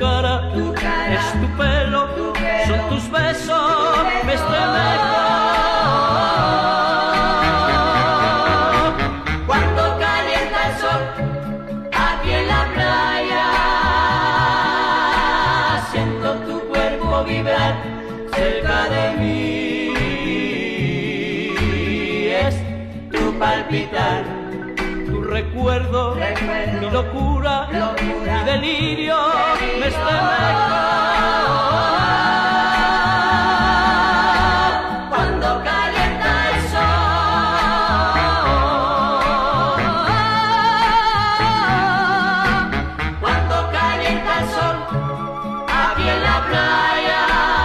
cara, es tu pelo, son tus besos, me estremezco. Cuando calienta el sol aquí en la playa, siento tu cuerpo vibrar cerca de mí. Es tu palpitar, Tu recuerdo, mi locura, mi delirio, me estremezco. cuando calienta el sol, cuando calienta el sol aquí en la playa,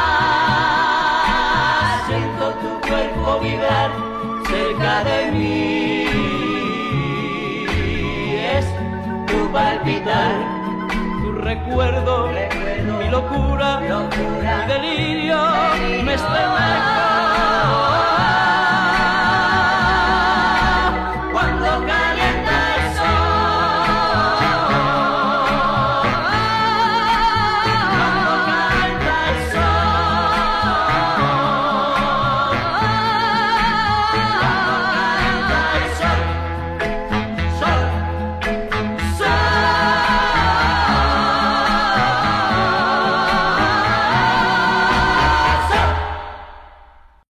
siento tu cuerpo vibrar cerca de mí. Es tu palpitar, Tu recuerdo, mi locura, mi delirio, me estremezco.